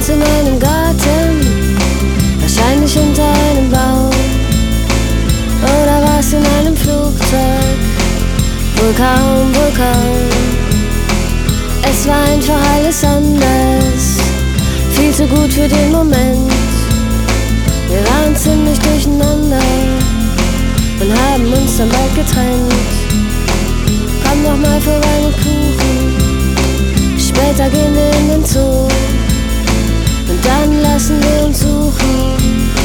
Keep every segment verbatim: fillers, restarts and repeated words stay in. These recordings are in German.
uns in einem Garten, wahrscheinlich hinter einem Baum. Oder war's in einem Flugzeug? Wohl kaum, wohl kaum. Es war einfach alles anders, viel zu gut für den Moment. Wir waren ziemlich durcheinander und haben uns dann bald getrennt. Komm doch mal vorbei mit Kuchen, später gehen wir in den Zoo und dann lassen wir uns suchen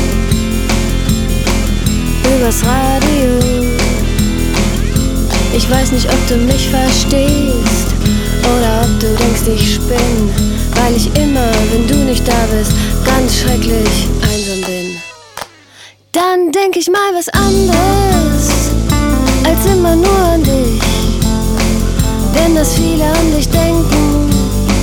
übers Radio. Ich weiß nicht, ob du mich verstehst oder ob du denkst, ich spinn, weil ich immer, wenn du nicht da bist, ganz schrecklich einsam bin. Dann denk ich mal was anderes als immer nur an dich, denn dass viele an dich denken,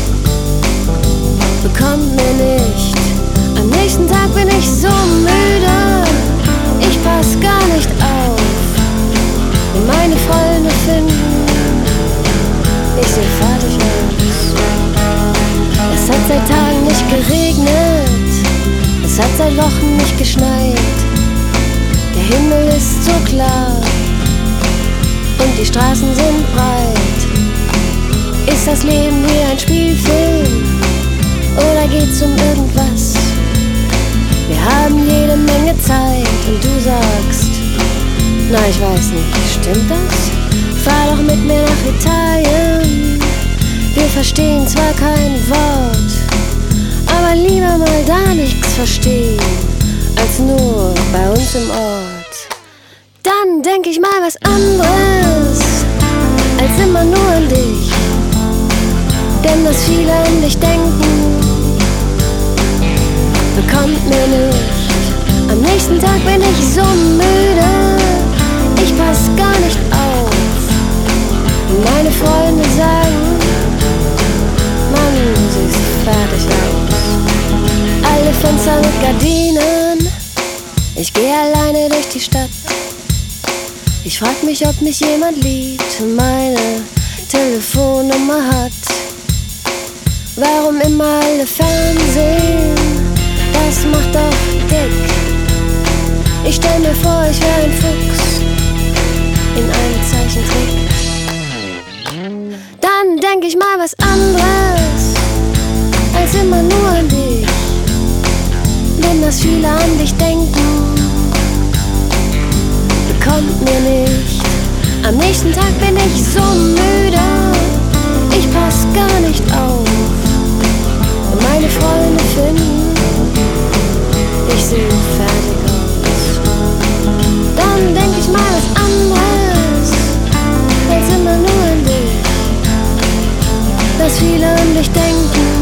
bekommt mir nicht. Am nächsten Tag bin ich so müde, ich pass gar nicht auf, wenn meine Freunde finden, ich seh fertig aus. Es hat seit Tagen nicht geregnet, es hat seit Wochen nicht geschneit. Der Himmel ist so klar und die Straßen sind breit. Ist das Leben wie ein Spielfilm oder geht's um irgendwas? Wir haben jede Menge Zeit und du sagst, na ich weiß nicht, stimmt das? Fahr doch mit mir nach Italien. Wir verstehen zwar kein Wort, aber lieber mal da nichts verstehen, als nur bei uns im Ort. Dann denk ich mal was anderes als immer nur an dich, denn dass viele an dich denken, bekommt mir nicht. Am nächsten Tag bin ich so müde, ich pass gar nicht auf. Meine Freunde sagen, Mann, du siehst fertig aus. Alle Fenster mit Gardinen, ich geh alleine durch die Stadt. Ich frag mich, ob mich jemand liebt und meine Telefonnummer hat. Warum immer alle Fernsehen? Das macht doch dick. Ich stell mir vor, ich wär ein Fuchs in einem Zeichentrick. Dann denk ich mal was anderes als immer nur an dich, denn dass viele an dich denken, bekommt mir nicht. Am nächsten Tag bin ich so müde, ich pass gar nicht auf. Und meine Freunde finden, ich seh fertig aus. Dann denk ich mal was anderes als immer nur an dich, dass viele an dich denken,